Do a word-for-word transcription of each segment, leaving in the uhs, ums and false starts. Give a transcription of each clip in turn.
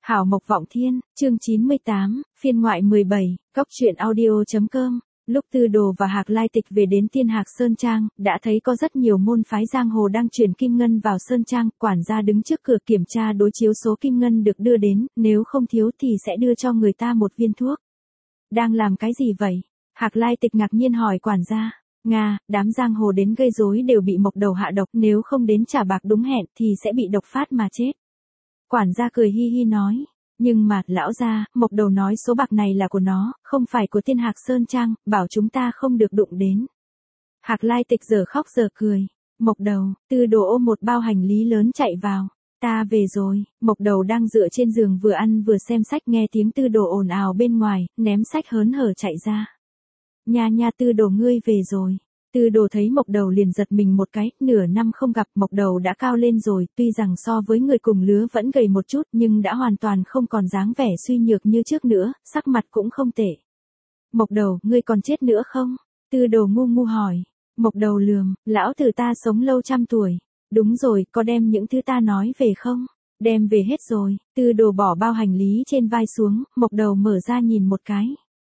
Hảo Mộc Vọng Thiên, chương chín mươi tám, phiên ngoại mười bảy, góc truyện audio.com. Lúc Tư Đồ và Hạc Lai Tịch về đến Tiên Hạc Sơn Trang, đã thấy có rất nhiều môn phái giang hồ đang chuyển kim ngân vào Sơn Trang, quản gia đứng trước cửa kiểm tra đối chiếu số kim ngân được đưa đến, nếu không thiếu thì sẽ đưa cho người ta một viên thuốc. Đang làm cái gì vậy? Hạc Lai Tịch ngạc nhiên hỏi quản gia. Nga, đám giang hồ đến gây rối đều bị Mộc Đầu hạ độc, nếu không đến trả bạc đúng hẹn thì sẽ bị độc phát mà chết. Quản gia cười hi hi nói, nhưng mà, lão gia, Mộc Đầu nói số bạc này là của nó, không phải của Tiên Hạc Sơn Trang, bảo chúng ta không được đụng đến. Hạc Lai Tịch giờ khóc giờ cười. Mộc Đầu, Tư Đồ ôm một bao hành lý lớn chạy vào. Ta về rồi. Mộc Đầu đang dựa trên giường vừa ăn vừa xem sách, nghe tiếng Tư Đồ ồn ào bên ngoài, ném sách hớn hở chạy ra. Nha nha, Tư Đồ ngươi về rồi. Tư Đồ thấy Mộc Đầu liền giật mình một cái, nửa năm không gặp Mộc Đầu đã cao lên rồi, tuy rằng so với người cùng lứa vẫn gầy một chút nhưng đã hoàn toàn không còn dáng vẻ suy nhược như trước nữa, sắc mặt cũng không tệ. Mộc Đầu, ngươi còn chết nữa không? Tư Đồ ngu ngu hỏi. Mộc Đầu lườm, lão tử ta sống lâu trăm tuổi. Đúng rồi, có đem những thứ ta nói về không? Đem về hết rồi. Tư Đồ bỏ bao hành lý trên vai xuống, Mộc Đầu mở ra nhìn một cái.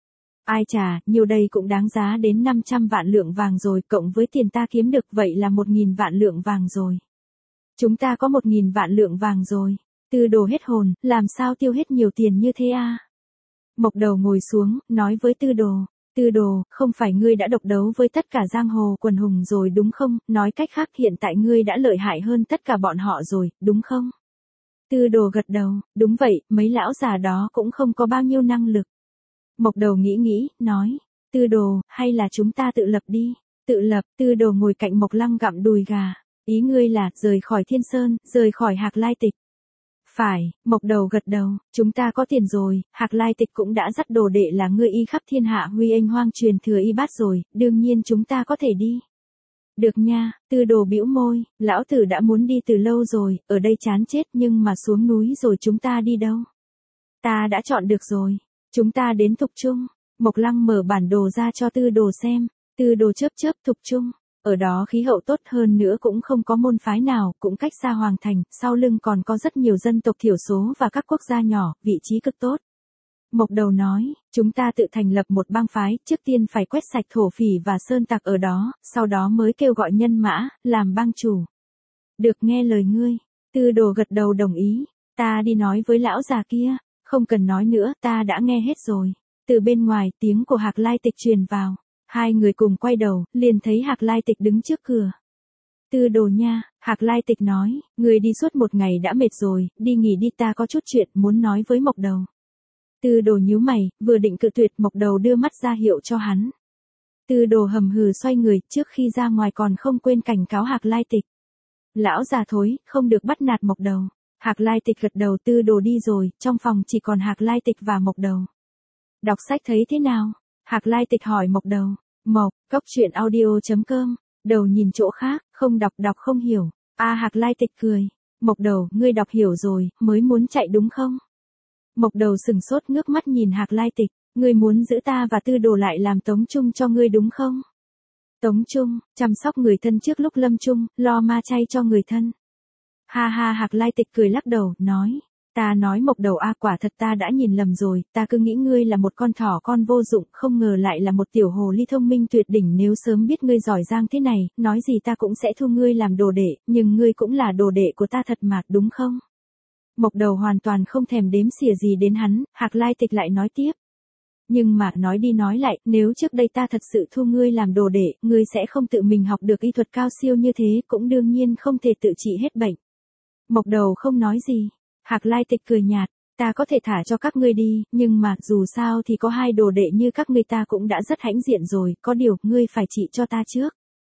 Ai chà, nhiều đây cũng đáng giá đến năm trăm vạn lượng vàng rồi, cộng với tiền ta kiếm được vậy là một nghìn vạn lượng vàng rồi. Chúng ta có một nghìn vạn lượng vàng rồi. Tư Đồ hết hồn, làm sao tiêu hết nhiều tiền như thế à? Mộc Đầu ngồi xuống, nói với Tư Đồ. Tư Đồ, không phải ngươi đã độc đấu với tất cả giang hồ quần hùng rồi đúng không? Nói cách khác hiện tại ngươi đã lợi hại hơn tất cả bọn họ rồi, đúng không? Tư Đồ gật đầu, đúng vậy, mấy lão già đó cũng không có bao nhiêu năng lực. Mộc Đầu nghĩ nghĩ, nói, Tư Đồ, hay là chúng ta tự lập đi. Tự lập? Tư Đồ ngồi cạnh Mộc Lăng gặm đùi gà. Ý ngươi là, rời khỏi Thiên Sơn, rời khỏi Hạc Lai Tịch. Phải, Mộc Đầu gật đầu, chúng ta có tiền rồi, Hạc Lai Tịch cũng đã dắt đồ đệ là ngươi y khắp thiên hạ huy anh hoang truyền thừa y bát rồi, đương nhiên chúng ta có thể đi. Được nha. Tư Đồ bĩu môi, lão tử đã muốn đi từ lâu rồi, ở đây chán chết nhưng mà xuống núi rồi chúng ta đi đâu? Ta đã chọn được rồi. Chúng ta đến Thục Trung. Mộc Lăng mở bản đồ ra cho Tư Đồ xem. Tư Đồ chớp chớp. Thục Trung. Ở đó khí hậu tốt hơn nữa, cũng không có môn phái nào, cũng cách xa Hoàng Thành, sau lưng còn có rất nhiều dân tộc thiểu số và các quốc gia nhỏ, vị trí cực tốt. Mộc Đầu nói, chúng ta tự thành lập một bang phái, trước tiên phải quét sạch thổ phỉ và sơn tặc ở đó, sau đó mới kêu gọi nhân mã, làm bang chủ. Được, nghe lời ngươi. Tư Đồ gật đầu đồng ý. Ta đi nói với lão già kia. Không cần nói nữa, ta đã nghe hết rồi. Từ bên ngoài, tiếng của Hạc Lai Tịch truyền vào. Hai người cùng quay đầu, liền thấy Hạc Lai Tịch đứng trước cửa. Tư Đồ nha, Hạc Lai Tịch nói, người đi suốt một ngày đã mệt rồi, đi nghỉ đi, ta có chút chuyện muốn nói với Mộc Đầu. Tư Đồ nhíu mày, vừa định cự tuyệt, Mộc Đầu đưa mắt ra hiệu cho hắn. Tư Đồ hầm hừ xoay người, trước khi ra ngoài còn không quên cảnh cáo Hạc Lai Tịch. Lão già thối, không được bắt nạt Mộc Đầu. Hạc Lai Tịch gật đầu. Tư Đồ đi rồi, trong phòng chỉ còn Hạc Lai Tịch và Mộc Đầu. Đọc sách thấy thế nào? Hạc Lai Tịch hỏi Mộc Đầu. Mộc, góc truyện audio.com. Đầu nhìn chỗ khác, không đọc đọc không hiểu. A à, Hạc Lai Tịch cười. Mộc Đầu, ngươi đọc hiểu rồi, mới muốn chạy đúng không? Mộc Đầu sừng sốt ngước mắt nhìn Hạc Lai Tịch. Ngươi muốn giữ ta và Tư Đồ lại làm tống chung cho ngươi đúng không? Tống chung, chăm sóc người thân trước lúc lâm chung, lo ma chay cho người thân. Ha ha, Hạc Lai Tịch cười lắc đầu, nói. Ta nói Mộc Đầu a, quả thật ta đã nhìn lầm rồi, ta cứ nghĩ ngươi là một con thỏ con vô dụng, không ngờ lại là một tiểu hồ ly thông minh tuyệt đỉnh, nếu sớm biết ngươi giỏi giang thế này, nói gì ta cũng sẽ thu ngươi làm đồ đệ, nhưng ngươi cũng là đồ đệ của ta thật mà, đúng không? Mộc Đầu hoàn toàn không thèm đếm xỉa gì đến hắn. Hạc Lai Tịch lại nói tiếp. Nhưng mà, nói đi nói lại, nếu trước đây ta thật sự thu ngươi làm đồ đệ, ngươi sẽ không tự mình học được y thuật cao siêu như thế, cũng đương nhiên không thể tự trị hết bệnh. Mộc Đầu không nói gì. Hạc Lai Tịch cười nhạt, ta có thể thả cho các ngươi đi, nhưng mà, dù sao thì có hai đồ đệ như các ngươi ta cũng đã rất hãnh diện rồi, có điều, ngươi phải trị cho ta trước.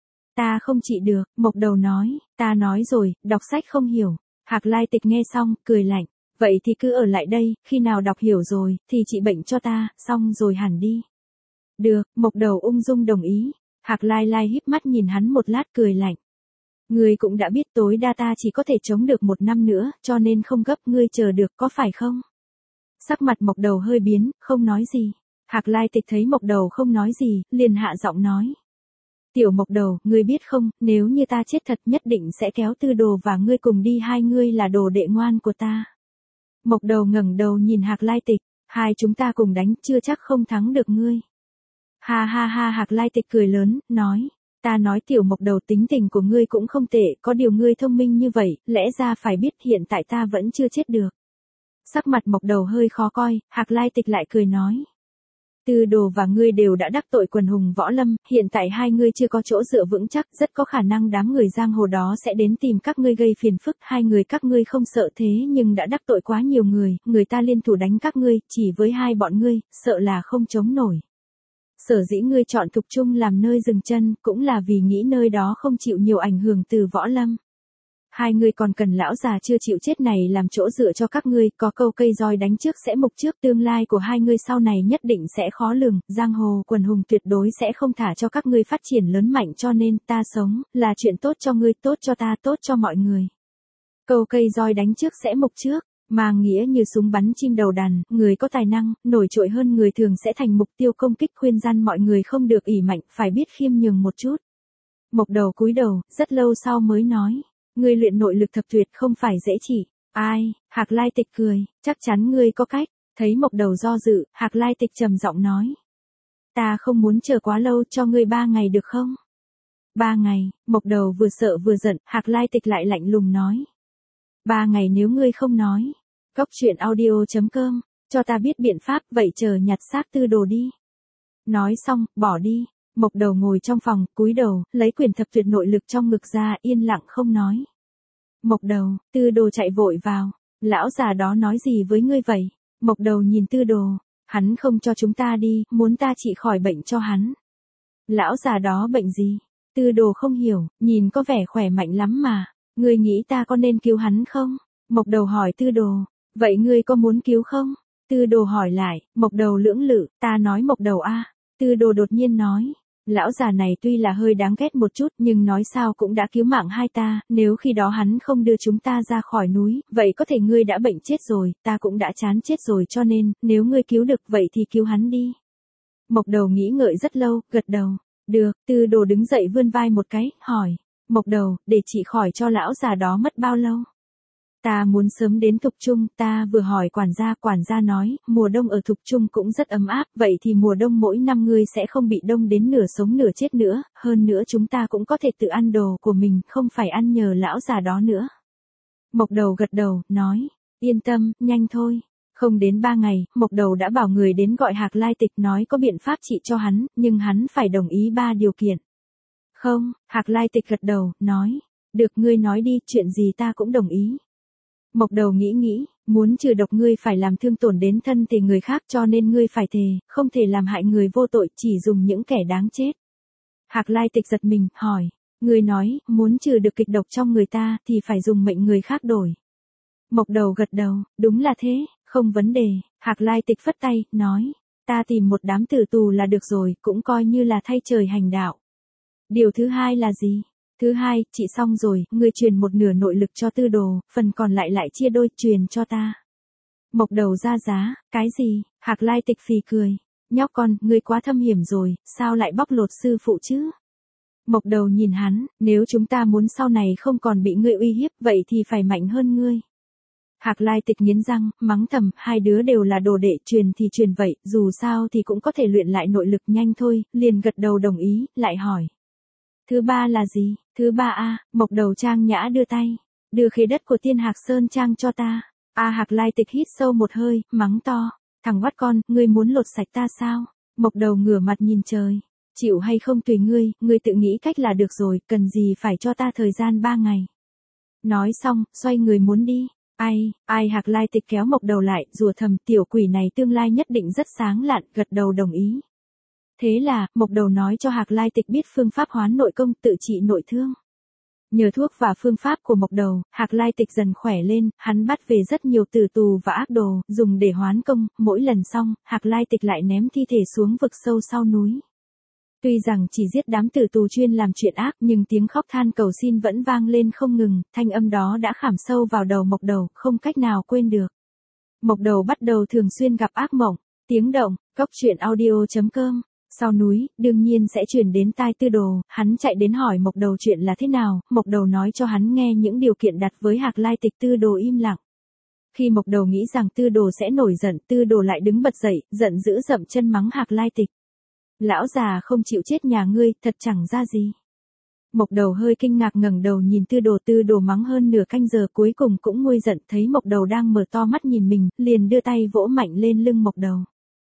Ta không trị được, Mộc Đầu nói, ta nói rồi, đọc sách không hiểu. Hạc Lai Tịch nghe xong, cười lạnh, vậy thì cứ ở lại đây, khi nào đọc hiểu rồi, thì trị bệnh cho ta, xong rồi hẳn đi. Được, Mộc Đầu ung dung đồng ý. Hạc Lai Lai híp mắt nhìn hắn một lát cười lạnh. Ngươi cũng đã biết tối đa ta chỉ có thể chống được một năm nữa, cho nên không gấp, ngươi chờ được có phải không? Sắc mặt Mộc Đầu hơi biến, không nói gì. Hạc Lai Tịch thấy Mộc Đầu không nói gì, liền hạ giọng nói. Tiểu Mộc Đầu, ngươi biết không, nếu như ta chết thật nhất định sẽ kéo Tư Đồ và ngươi cùng đi, hai ngươi là đồ đệ ngoan của ta. Mộc Đầu ngẩng đầu nhìn Hạc Lai Tịch, hai chúng ta cùng đánh chưa chắc không thắng được ngươi. Ha ha ha Hạc Lai Tịch cười lớn, nói, ta nói tiểu Mộc Đầu tính tình của ngươi cũng không tệ, có điều ngươi thông minh như vậy, lẽ ra phải biết hiện tại ta vẫn chưa chết được. Sắc mặt Mộc Đầu hơi khó coi, Hạc Lai Tịch lại cười nói. Tư Đồ và ngươi đều đã đắc tội quần hùng võ lâm, hiện tại hai ngươi chưa có chỗ dựa vững chắc, rất có khả năng đám người giang hồ đó sẽ đến tìm các ngươi gây phiền phức, hai người các ngươi không sợ thế nhưng đã đắc tội quá nhiều người, người ta liên thủ đánh các ngươi, chỉ với hai bọn ngươi, sợ là không chống nổi. Sở dĩ ngươi chọn Thục Trung làm nơi dừng chân, cũng là vì nghĩ nơi đó không chịu nhiều ảnh hưởng từ võ lâm. Hai người còn cần lão già chưa chịu chết này làm chỗ dựa cho các ngươi, có câu cây roi đánh trước sẽ mục trước, tương lai của hai ngươi sau này nhất định sẽ khó lường, giang hồ quần hùng tuyệt đối sẽ không thả cho các ngươi phát triển lớn mạnh, cho nên ta sống, là chuyện tốt cho ngươi, tốt cho ta, tốt cho mọi người. Câu cây roi đánh trước sẽ mục trước, mang nghĩa như súng bắn chim đầu đàn, người có tài năng, nổi trội hơn người thường sẽ thành mục tiêu công kích, khuyên răn mọi người không được ỷ mạnh, phải biết khiêm nhường một chút. Mộc Đầu cúi đầu, rất lâu sau mới nói. Ngươi luyện nội lực thập tuyệt không phải dễ chỉ. Ai? Hạc Lai Tịch cười, chắc chắn ngươi có cách. Thấy Mộc Đầu do dự, Hạc Lai Tịch trầm giọng nói. Ta không muốn chờ quá lâu, cho ngươi ba ngày được không? Ba ngày, Mộc Đầu vừa sợ vừa giận, Hạc Lai Tịch lại lạnh lùng nói. Ba ngày nếu ngươi không nói. Góc truyện audio chấm com, cho ta biết biện pháp, vậy chờ nhặt xác Tư Đồ đi. Nói xong, bỏ đi. Mộc Đầu ngồi trong phòng, cúi đầu, lấy quyển thập tuyệt nội lực trong ngực ra, yên lặng không nói. Mộc Đầu, Tư Đồ chạy vội vào. Lão già đó nói gì với ngươi vậy? Mộc Đầu nhìn Tư Đồ, hắn không cho chúng ta đi, muốn ta trị khỏi bệnh cho hắn. Lão già đó bệnh gì? Tư Đồ không hiểu, nhìn có vẻ khỏe mạnh lắm mà. Ngươi nghĩ ta có nên cứu hắn không? Mộc Đầu hỏi Tư Đồ, vậy ngươi có muốn cứu không? Tư Đồ hỏi lại, Mộc Đầu lưỡng lự, ta nói Mộc Đầu a. Tư Đồ đột nhiên nói. Lão già này tuy là hơi đáng ghét một chút nhưng nói sao cũng đã cứu mạng hai ta, nếu khi đó hắn không đưa chúng ta ra khỏi núi, vậy có thể ngươi đã bệnh chết rồi, ta cũng đã chán chết rồi cho nên, nếu ngươi cứu được vậy thì cứu hắn đi. Mộc Đầu nghĩ ngợi rất lâu, gật đầu. Được, Tư Đồ đứng dậy vươn vai một cái, hỏi. Mộc Đầu, để trị khỏi cho lão già đó mất bao lâu? Ta muốn sớm đến Thục Trung, ta vừa hỏi quản gia, quản gia nói, mùa đông ở Thục Trung cũng rất ấm áp, vậy thì mùa đông mỗi năm ngươi sẽ không bị đông đến nửa sống nửa chết nữa, hơn nữa chúng ta cũng có thể tự ăn đồ của mình, không phải ăn nhờ lão già đó nữa. Mộc Đầu gật đầu, nói, yên tâm, nhanh thôi. Không đến ba ngày, Mộc Đầu đã bảo người đến gọi Hạc Lai Tịch nói có biện pháp trị cho hắn, nhưng hắn phải đồng ý ba điều kiện. Không, Hạc Lai Tịch gật đầu, nói, được ngươi nói đi, chuyện gì ta cũng đồng ý. Mộc Đầu nghĩ nghĩ, muốn trừ độc ngươi phải làm thương tổn đến thân thể người khác cho nên ngươi phải thề, không thể làm hại người vô tội, chỉ dùng những kẻ đáng chết. Hạc Lai Tịch giật mình, hỏi, ngươi nói, muốn trừ được kịch độc trong người ta thì phải dùng mệnh người khác đổi. Mộc Đầu gật đầu, đúng là thế, không vấn đề. Hạc Lai Tịch phất tay, nói, ta tìm một đám tử tù là được rồi, cũng coi như là thay trời hành đạo. Điều thứ hai là gì? Thứ hai, chị xong rồi, ngươi truyền một nửa nội lực cho Tư Đồ, phần còn lại lại chia đôi, truyền cho ta. Mộc Đầu ra giá, cái gì? Hạc Lai Tịch phì cười. Nhóc con, ngươi quá thâm hiểm rồi, sao lại bóc lột sư phụ chứ? Mộc Đầu nhìn hắn, nếu chúng ta muốn sau này không còn bị ngươi uy hiếp, vậy thì phải mạnh hơn ngươi. Hạc Lai Tịch nghiến răng, mắng thầm, hai đứa đều là đồ đệ, truyền thì truyền vậy, dù sao thì cũng có thể luyện lại nội lực nhanh thôi, liền gật đầu đồng ý, lại hỏi. Thứ ba là gì? Thứ ba a, Mộc Đầu trang nhã đưa tay, đưa khế đất của Tiên Hạc Sơn Trang cho ta. A Hạc Lai Tịch hít sâu một hơi, mắng to, thằng vắt con, ngươi muốn lột sạch ta sao? Mộc Đầu ngửa mặt nhìn trời, chịu hay không tùy ngươi, ngươi tự nghĩ cách là được rồi, cần gì phải cho ta thời gian ba ngày. Nói xong, xoay người muốn đi. Ai, ai Hạc Lai Tịch kéo Mộc Đầu lại, rủa thầm, tiểu quỷ này tương lai nhất định rất sáng lạn, gật đầu đồng ý. Thế là, Mộc Đầu nói cho Hạc Lai Tịch biết phương pháp hoán nội công, tự trị nội thương. Nhờ thuốc và phương pháp của Mộc Đầu, Hạc Lai Tịch dần khỏe lên, hắn bắt về rất nhiều tử tù và ác đồ, dùng để hoán công, mỗi lần xong, Hạc Lai Tịch lại ném thi thể xuống vực sâu sau núi. Tuy rằng chỉ giết đám tử tù chuyên làm chuyện ác nhưng tiếng khóc than cầu xin vẫn vang lên không ngừng, thanh âm đó đã khảm sâu vào đầu Mộc Đầu, không cách nào quên được. Mộc Đầu bắt đầu thường xuyên gặp ác mộng, tiếng động, góc truyện audio chấm com. Sau núi, đương nhiên sẽ truyền đến tai Tư Đồ, hắn chạy đến hỏi Mộc Đầu chuyện là thế nào, Mộc Đầu nói cho hắn nghe những điều kiện đặt với Hạc Lai Tịch. Tư Đồ im lặng. Khi Mộc Đầu nghĩ rằng Tư Đồ sẽ nổi giận, Tư Đồ lại đứng bật dậy, giận dữ dậm chân mắng Hạc Lai Tịch. Lão già không chịu chết nhà ngươi, thật chẳng ra gì. Mộc Đầu hơi kinh ngạc ngẩng đầu nhìn Tư Đồ, Tư Đồ mắng hơn nửa canh giờ cuối cùng cũng nguôi giận, thấy Mộc Đầu đang mở to mắt nhìn mình, liền đưa tay vỗ mạnh lên lưng Mộc Đầu.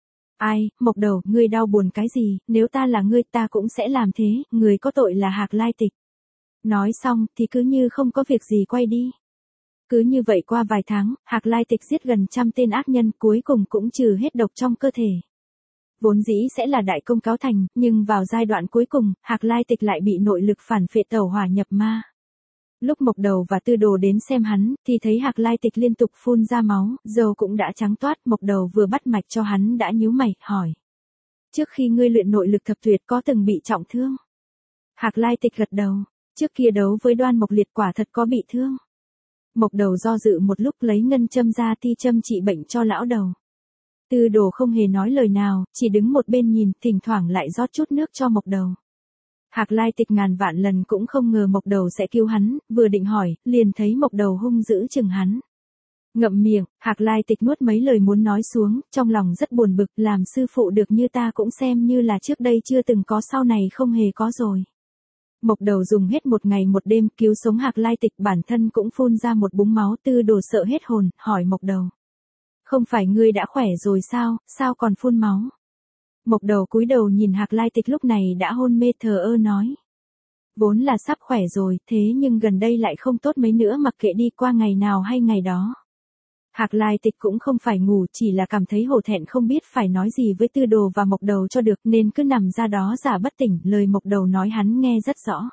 Ai, Mộc Đầu, ngươi đau buồn cái gì, nếu ta là ngươi ta cũng sẽ làm thế, người có tội là Hạc Lai Tịch. Nói xong thì cứ như không có việc gì quay đi. Cứ như vậy qua vài tháng, Hạc Lai Tịch giết gần trăm tên ác nhân cuối cùng cũng trừ hết độc trong cơ thể. Vốn dĩ sẽ là đại công cáo thành, nhưng vào giai đoạn cuối cùng, Hạc Lai Tịch lại bị nội lực phản phệ tẩu hỏa nhập ma. Lúc Mộc Đầu và Tư Đồ đến xem hắn, thì thấy Hạc Lai Tịch liên tục phun ra máu, dầu cũng đã trắng toát, Mộc Đầu vừa bắt mạch cho hắn đã nhíu mày, hỏi. Trước khi ngươi luyện nội lực thập tuyệt có từng bị trọng thương? Hạc Lai Tịch gật đầu, trước kia đấu với Đoan Mộc Liệt quả thật có bị thương. Mộc Đầu do dự một lúc lấy ngân châm ra ti châm trị bệnh cho lão đầu. Tư Đồ không hề nói lời nào, chỉ đứng một bên nhìn, thỉnh thoảng lại rót chút nước cho Mộc Đầu. Hạc Lai Tịch ngàn vạn lần cũng không ngờ Mộc Đầu sẽ cứu hắn, vừa định hỏi, liền thấy Mộc Đầu hung dữ chừng hắn. Ngậm miệng, Hạc Lai Tịch nuốt mấy lời muốn nói xuống, trong lòng rất buồn bực, làm sư phụ được như ta cũng xem như là trước đây chưa từng có, sau này không hề có rồi. Mộc Đầu dùng hết một ngày một đêm cứu sống Hạc Lai Tịch, bản thân cũng phun ra một búng máu. Tư Đồ sợ hết hồn, hỏi Mộc Đầu. Không phải ngươi đã khỏe rồi sao, sao còn phun máu? Mộc Đầu cúi đầu nhìn Hạc Lai Tịch lúc này đã hôn mê thờ ơ nói. Vốn là sắp khỏe rồi, thế nhưng gần đây lại không tốt mấy nữa, mặc kệ đi, qua ngày nào hay ngày đó. Hạc Lai Tịch cũng không phải ngủ, chỉ là cảm thấy hổ thẹn không biết phải nói gì với Tư Đồ và Mộc Đầu cho được nên cứ nằm ra đó giả bất tỉnh, lời Mộc Đầu nói hắn nghe rất rõ.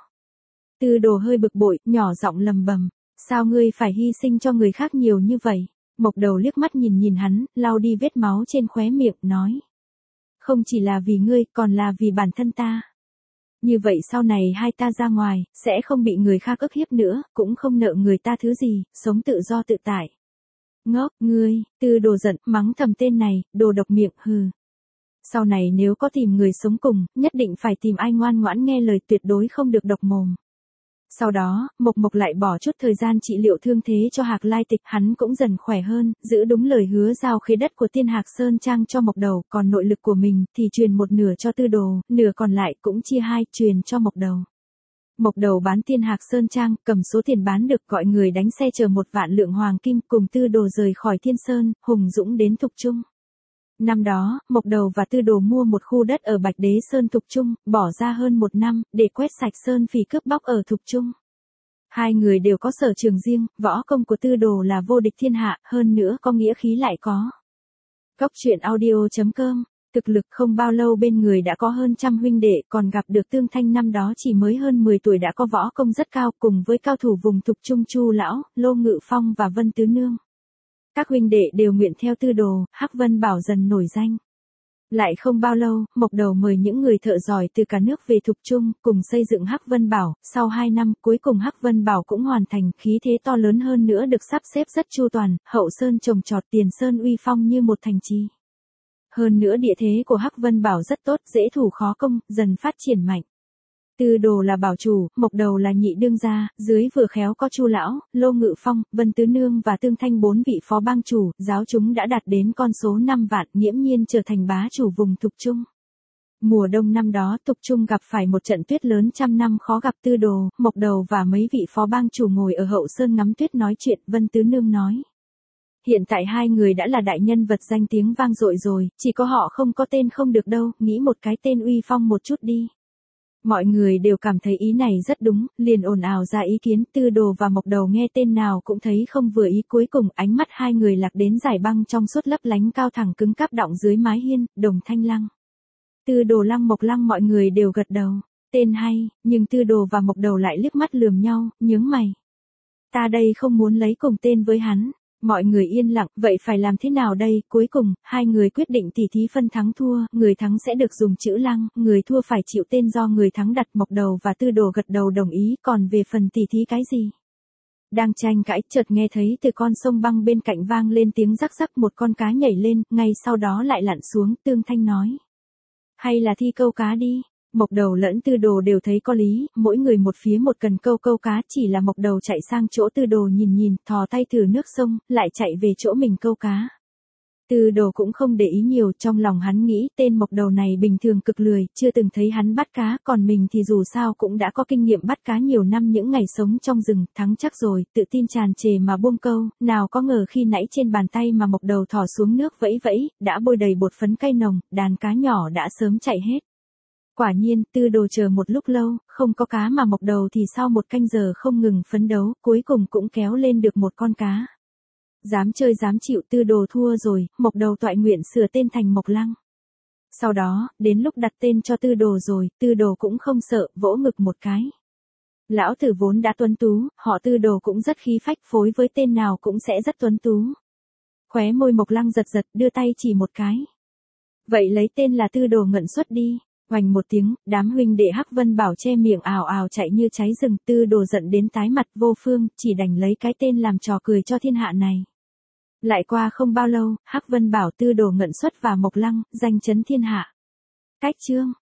Tư Đồ hơi bực bội, nhỏ giọng lầm bầm, sao ngươi phải hy sinh cho người khác nhiều như vậy? Mộc Đầu liếc mắt nhìn nhìn hắn, lau đi vết máu trên khóe miệng, nói. Không chỉ là vì ngươi, còn là vì bản thân ta. Như vậy sau này hai ta ra ngoài, sẽ không bị người khác ức hiếp nữa, cũng không nợ người ta thứ gì, sống tự do tự tại. Ngốc, ngươi, Tư Đồ giận, mắng thầm tên này, đồ độc miệng, hừ. Sau này nếu có tìm người sống cùng, nhất định phải tìm ai ngoan ngoãn nghe lời, tuyệt đối không được độc mồm. Sau đó, Mộc Mộc lại bỏ chút thời gian trị liệu thương thế cho Hạc Lai Tịch, hắn cũng dần khỏe hơn, giữ đúng lời hứa giao khế đất của Tiên Hạc Sơn Trang cho Mộc Đầu, còn nội lực của mình thì truyền một nửa cho Tư Đồ, nửa còn lại cũng chia hai, truyền cho Mộc Đầu. Mộc Đầu bán Tiên Hạc Sơn Trang, cầm số tiền bán được gọi người đánh xe chở một vạn lượng hoàng kim cùng Tư Đồ rời khỏi Thiên Sơn, hùng dũng đến Thục Trung. Năm đó, Mộc Đầu và Tư Đồ mua một khu đất ở Bạch Đế Sơn Thục Trung, bỏ ra hơn một năm, để quét sạch sơn phỉ cướp bóc ở Thục Trung. Hai người đều có sở trường riêng, võ công của Tư Đồ là vô địch thiên hạ, hơn nữa có nghĩa khí lại có. Cốc truyện audio chấm com, thực lực không bao lâu bên người đã có hơn trăm huynh đệ, còn gặp được Tương Thanh năm đó chỉ mới hơn mười tuổi đã có võ công rất cao, cùng với cao thủ vùng Thục Trung Chu Lão, Lô Ngự Phong và Vân Tứ Nương. Các huynh đệ đều nguyện theo Tư Đồ, Hắc Vân Bảo dần nổi danh. Lại không bao lâu, Mộc Đầu mời những người thợ giỏi từ cả nước về Thục Trung, cùng xây dựng Hắc Vân Bảo, sau hai năm, cuối cùng Hắc Vân Bảo cũng hoàn thành, khí thế to lớn hơn nữa được sắp xếp rất chu toàn, hậu sơn trồng trọt, tiền sơn uy phong như một thành trì. Hơn nữa địa thế của Hắc Vân Bảo rất tốt, dễ thủ khó công, dần phát triển mạnh. Tư Đồ là bảo chủ, Mộc Đầu là nhị đương gia, dưới vừa khéo có Chu Lão, Lô Ngự Phong, Vân Tứ Nương và Tương Thanh bốn vị phó bang chủ, giáo chúng đã đạt đến con số năm vạn, nghiễm nhiên trở thành bá chủ vùng Thục Trung. Mùa đông năm đó, Thục Trung gặp phải một trận tuyết lớn, trăm năm khó gặp. Tư Đồ, Mộc Đầu và mấy vị phó bang chủ ngồi ở hậu sơn ngắm tuyết nói chuyện. Vân Tứ Nương nói. Hiện tại hai người đã là đại nhân vật danh tiếng vang dội rồi, chỉ có họ không có tên không được đâu, nghĩ một cái tên uy phong một chút đi. Mọi người đều cảm thấy ý này rất đúng, liền ồn ào ra ý kiến. Tư Đồ và Mộc Đầu nghe tên nào cũng thấy không vừa ý, cuối cùng ánh mắt hai người lạc đến dải băng trong suốt lấp lánh cao thẳng cứng cáp đọng dưới mái hiên, Đồng Thanh Lăng. Tư Đồ Lăng, Mộc Lăng, mọi người đều gật đầu, tên hay, nhưng Tư Đồ và Mộc Đầu lại liếc mắt lườm nhau, nhướng mày. Ta đây không muốn lấy cùng tên với hắn. Mọi người yên lặng, vậy phải làm thế nào đây? Cuối cùng, hai người quyết định tỉ thí phân thắng thua, người thắng sẽ được dùng chữ Lăng, người thua phải chịu tên do người thắng đặt. Mộc Đầu và Tư Đồ gật đầu đồng ý, còn về phần tỉ thí cái gì? Đang tranh cãi, chợt nghe thấy từ con sông băng bên cạnh vang lên tiếng rắc rắc, một con cá nhảy lên, ngay sau đó lại lặn xuống. Tương Thanh nói. Hay là thi câu cá đi. Mộc Đầu lẫn Tư Đồ đều thấy có lý, mỗi người một phía một cần câu câu cá, chỉ là Mộc Đầu chạy sang chỗ Tư Đồ nhìn nhìn, thò tay thử nước sông, lại chạy về chỗ mình câu cá. Tư Đồ cũng không để ý nhiều, trong lòng hắn nghĩ tên Mộc Đầu này bình thường cực lười, chưa từng thấy hắn bắt cá, còn mình thì dù sao cũng đã có kinh nghiệm bắt cá nhiều năm, những ngày sống trong rừng, thắng chắc rồi, tự tin tràn trề mà buông câu, nào có ngờ khi nãy trên bàn tay mà Mộc Đầu thò xuống nước vẫy vẫy, đã bôi đầy bột phấn cay nồng, đàn cá nhỏ đã sớm chạy hết. Quả nhiên, Tư Đồ chờ một lúc lâu, không có cá mà Mộc Đầu thì sau một canh giờ không ngừng phấn đấu, cuối cùng cũng kéo lên được một con cá. Dám chơi dám chịu, Tư Đồ thua rồi, Mộc Đầu toại nguyện sửa tên thành Mộc Lăng. Sau đó, đến lúc đặt tên cho Tư Đồ rồi, Tư Đồ cũng không sợ, vỗ ngực một cái. Lão tử vốn đã tuấn tú, họ Tư Đồ cũng rất khí phách, phối với tên nào cũng sẽ rất tuấn tú. Khóe môi Mộc Lăng giật giật, đưa tay chỉ một cái. Vậy lấy tên là Tư Đồ Ngận Xuất đi. Oành một tiếng, đám huynh đệ Hắc Vân Bảo che miệng ào ào chạy như cháy rừng, Tư Đồ giận đến tái mặt vô phương, chỉ đành lấy cái tên làm trò cười cho thiên hạ này. Lại qua không bao lâu, Hắc Vân Bảo, Tư Đồ Ngận Xuất và Mộc Lăng, danh chấn thiên hạ. Cách chương